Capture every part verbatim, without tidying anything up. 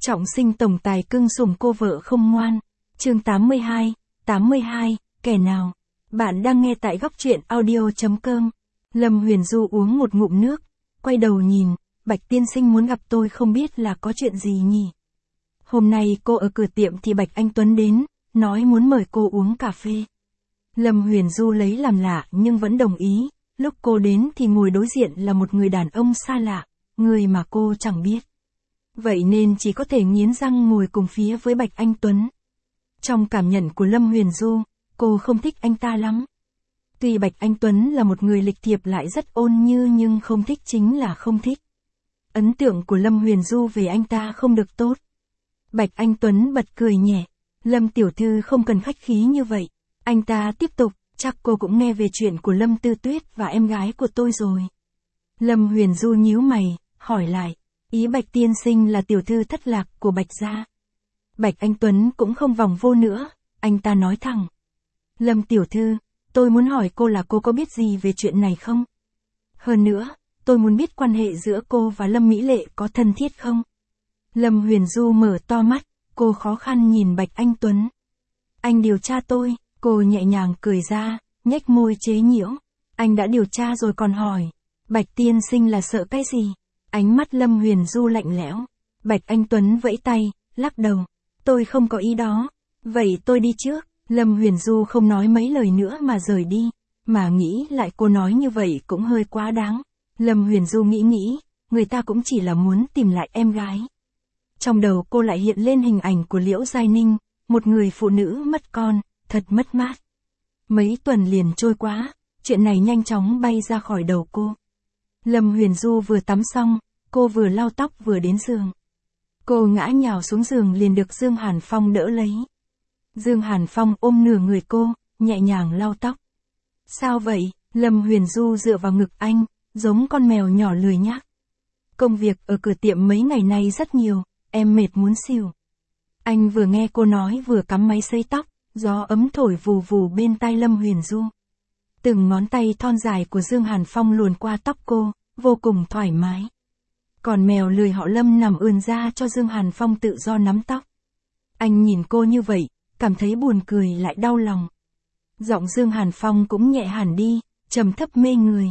Trọng sinh tổng tài cưng sủng cô vợ không ngoan. Chương tám mươi hai, tám mươi hai, kẻ nào? Bạn đang nghe tại góc truyện audio.com. Lâm Huyền Du uống một ngụm nước, quay đầu nhìn, Bạch tiên sinh muốn gặp tôi không biết là có chuyện gì nhỉ? Hôm nay cô ở cửa tiệm thì Bạch Anh Tuấn đến, nói muốn mời cô uống cà phê. Lâm Huyền Du lấy làm lạ nhưng vẫn đồng ý, lúc cô đến thì ngồi đối diện là một người đàn ông xa lạ, người mà cô chẳng biết. Vậy nên chỉ có thể nghiến răng ngồi cùng phía với Bạch Anh Tuấn. Trong cảm nhận của Lâm Huyền Du, cô không thích anh ta lắm. Tuy Bạch Anh Tuấn là một người lịch thiệp lại rất ôn như nhưng không thích chính là không thích. Ấn tượng của Lâm Huyền Du về anh ta không được tốt. Bạch Anh Tuấn bật cười nhẹ. Lâm tiểu thư không cần khách khí như vậy. Anh ta tiếp tục, chắc cô cũng nghe về chuyện của Lâm Tư Tuyết và em gái của tôi rồi. Lâm Huyền Du nhíu mày, hỏi lại. Ý Bạch tiên sinh là tiểu thư thất lạc của Bạch gia. Bạch Anh Tuấn cũng không vòng vô nữa, anh ta nói thẳng. Lâm tiểu thư, tôi muốn hỏi cô là cô có biết gì về chuyện này không? Hơn nữa, tôi muốn biết quan hệ giữa cô và Lâm Mỹ Lệ có thân thiết không? Lâm Huyền Du mở to mắt, cô khó khăn nhìn Bạch Anh Tuấn. Anh điều tra tôi, cô nhẹ nhàng cười ra, nhếch môi chế nhiễu. Anh đã điều tra rồi còn hỏi. Bạch tiên sinh là sợ cái gì? Ánh mắt Lâm Huyền Du lạnh lẽo. Bạch Anh Tuấn vẫy tay, lắc đầu. Tôi không có ý đó. Vậy tôi đi trước. Lâm Huyền Du không nói mấy lời nữa mà rời đi. Mà nghĩ lại cô nói như vậy cũng hơi quá đáng. Lâm Huyền Du nghĩ nghĩ, người ta cũng chỉ là muốn tìm lại em gái. Trong đầu cô lại hiện lên hình ảnh của Liễu Giai Ninh, một người phụ nữ mất con, thật mất mát. Mấy tuần liền trôi qua, chuyện này nhanh chóng bay ra khỏi đầu cô. Lâm Huyền Du vừa tắm xong, cô vừa lau tóc vừa đến giường. Cô ngã nhào xuống giường liền được Dương Hàn Phong đỡ lấy. Dương Hàn Phong ôm nửa người cô, nhẹ nhàng lau tóc. Sao vậy? Lâm Huyền Du dựa vào ngực anh, giống con mèo nhỏ lười nhác. Công việc ở cửa tiệm mấy ngày nay rất nhiều, em mệt muốn xỉu. Anh vừa nghe cô nói vừa cắm máy sấy tóc, gió ấm thổi vù vù bên tai Lâm Huyền Du. Từng ngón tay thon dài của Dương Hàn Phong luồn qua tóc cô, vô cùng thoải mái. Còn mèo lười họ Lâm nằm ườn ra cho Dương Hàn Phong tự do nắm tóc. Anh nhìn cô như vậy, cảm thấy buồn cười lại đau lòng. Giọng Dương Hàn Phong cũng nhẹ hẳn đi, trầm thấp mê người.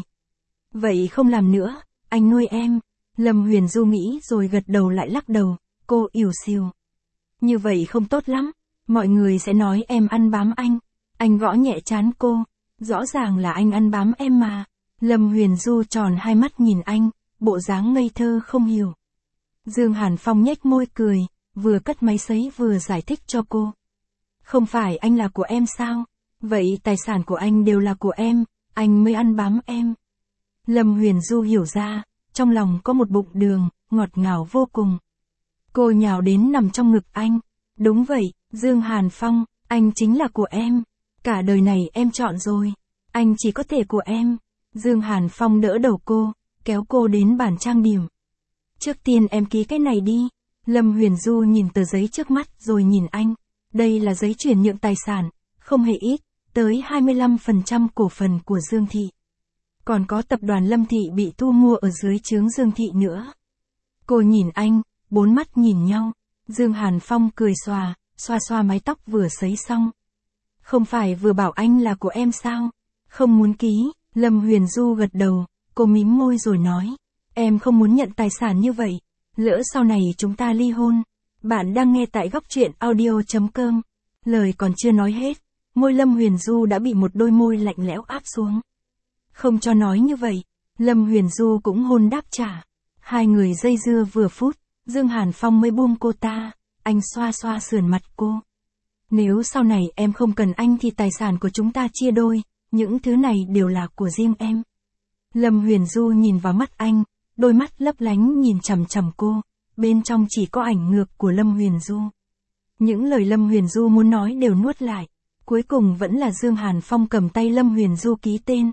Vậy không làm nữa, anh nuôi em. Lâm Huyền Du nghĩ rồi gật đầu lại lắc đầu, cô ỉu xìu. Như vậy không tốt lắm, mọi người sẽ nói em ăn bám anh. Anh gõ nhẹ trán cô, rõ ràng là anh ăn bám em mà. Lâm Huyền Du tròn hai mắt nhìn anh, bộ dáng ngây thơ không hiểu. Dương Hàn Phong nhếch môi cười, vừa cất máy sấy vừa giải thích cho cô. Không phải anh là của em sao? Vậy tài sản của anh đều là của em, anh mới ăn bám em. Lâm Huyền Du hiểu ra, trong lòng có một bụng đường, ngọt ngào vô cùng. Cô nhào đến nằm trong ngực anh. Đúng vậy, Dương Hàn Phong, anh chính là của em. Cả đời này em chọn rồi. Anh chỉ có thể của em. Dương Hàn Phong đỡ đầu cô, kéo cô đến bàn trang điểm. Trước tiên em ký cái này đi. Lâm Huyền Du nhìn tờ giấy trước mắt rồi nhìn anh. Đây là giấy chuyển nhượng tài sản, không hề ít, tới hai mươi lăm phần trăm cổ phần của Dương Thị. Còn có tập đoàn Lâm Thị bị thu mua ở dưới trướng Dương Thị nữa. Cô nhìn anh, bốn mắt nhìn nhau. Dương Hàn Phong cười xòa, xoa xoa mái tóc vừa sấy xong. Không phải vừa bảo anh là của em sao? Không muốn ký. Lâm Huyền Du gật đầu, cô mím môi rồi nói. Em không muốn nhận tài sản như vậy. Lỡ sau này chúng ta ly hôn. Bạn đang nghe tại góc truyện audio.com. Lời còn chưa nói hết, môi Lâm Huyền Du đã bị một đôi môi lạnh lẽo áp xuống. Không cho nói như vậy. Lâm Huyền Du cũng hôn đáp trả. Hai người dây dưa vừa phút, Dương Hàn Phong mới buông cô ta. Anh xoa xoa sườn mặt cô. Nếu sau này em không cần anh thì tài sản của chúng ta chia đôi. Những thứ này đều là của riêng em. Lâm Huyền Du nhìn vào mắt anh, đôi mắt lấp lánh nhìn chằm chằm cô. Bên trong chỉ có ảnh ngược của Lâm Huyền Du. Những lời Lâm Huyền Du muốn nói đều nuốt lại. Cuối cùng vẫn là Dương Hàn Phong cầm tay Lâm Huyền Du ký tên.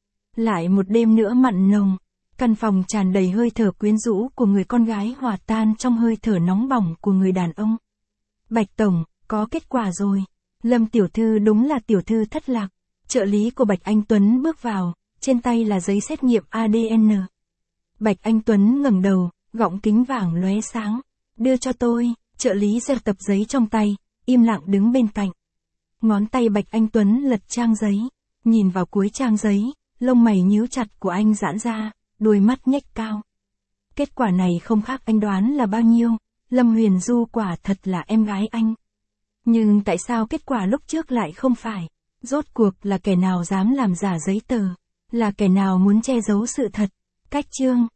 Lại một đêm nữa mặn nồng. Căn phòng tràn đầy hơi thở quyến rũ của người con gái hòa tan trong hơi thở nóng bỏng của người đàn ông. Bạch Tổng, có kết quả rồi. Lâm tiểu thư đúng là tiểu thư thất lạc. Trợ lý của Bạch Anh Tuấn bước vào, trên tay là giấy xét nghiệm a đê en. Bạch Anh Tuấn ngẩng đầu, gọng kính vàng lóe sáng. Đưa cho tôi, trợ lý giơ tập giấy trong tay, im lặng đứng bên cạnh. Ngón tay Bạch Anh Tuấn lật trang giấy, nhìn vào cuối trang giấy, lông mày nhíu chặt của anh giãn ra, đôi mắt nhếch cao. Kết quả này không khác anh đoán là bao nhiêu, Lâm Huyền Du quả thật là em gái anh. Nhưng tại sao kết quả lúc trước lại không phải? Rốt cuộc là kẻ nào dám làm giả giấy tờ? Là kẻ nào muốn che giấu sự thật? Cách chương